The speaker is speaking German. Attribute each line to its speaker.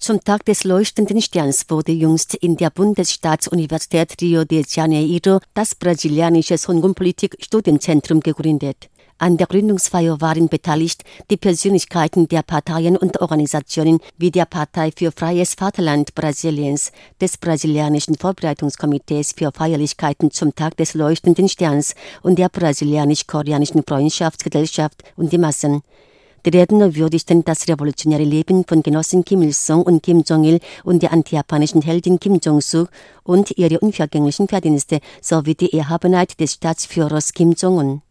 Speaker 1: Zum Tag des leuchtenden Sterns wurde jüngst in der Bundesstaatsuniversität Rio de Janeiro das brasilianische Songun-Politik-Studienzentrum gegründet. An der Gründungsfeier waren beteiligt die Persönlichkeiten der Parteien und Organisationen wie der Partei für Freies Vaterland Brasiliens, des brasilianischen Vorbereitungskomitees für Feierlichkeiten zum Tag des leuchtenden Sterns und der brasilianisch-koreanischen Freundschaftsgesellschaft und die Massen. Die Redner würdigten das revolutionäre Leben von Genossen Kim Il-sung und Kim Jong-il und der antijapanischen Heldin Kim Jong-suk und ihre unvergänglichen Verdienste sowie die Erhabenheit des Staatsführers Kim Jong-un.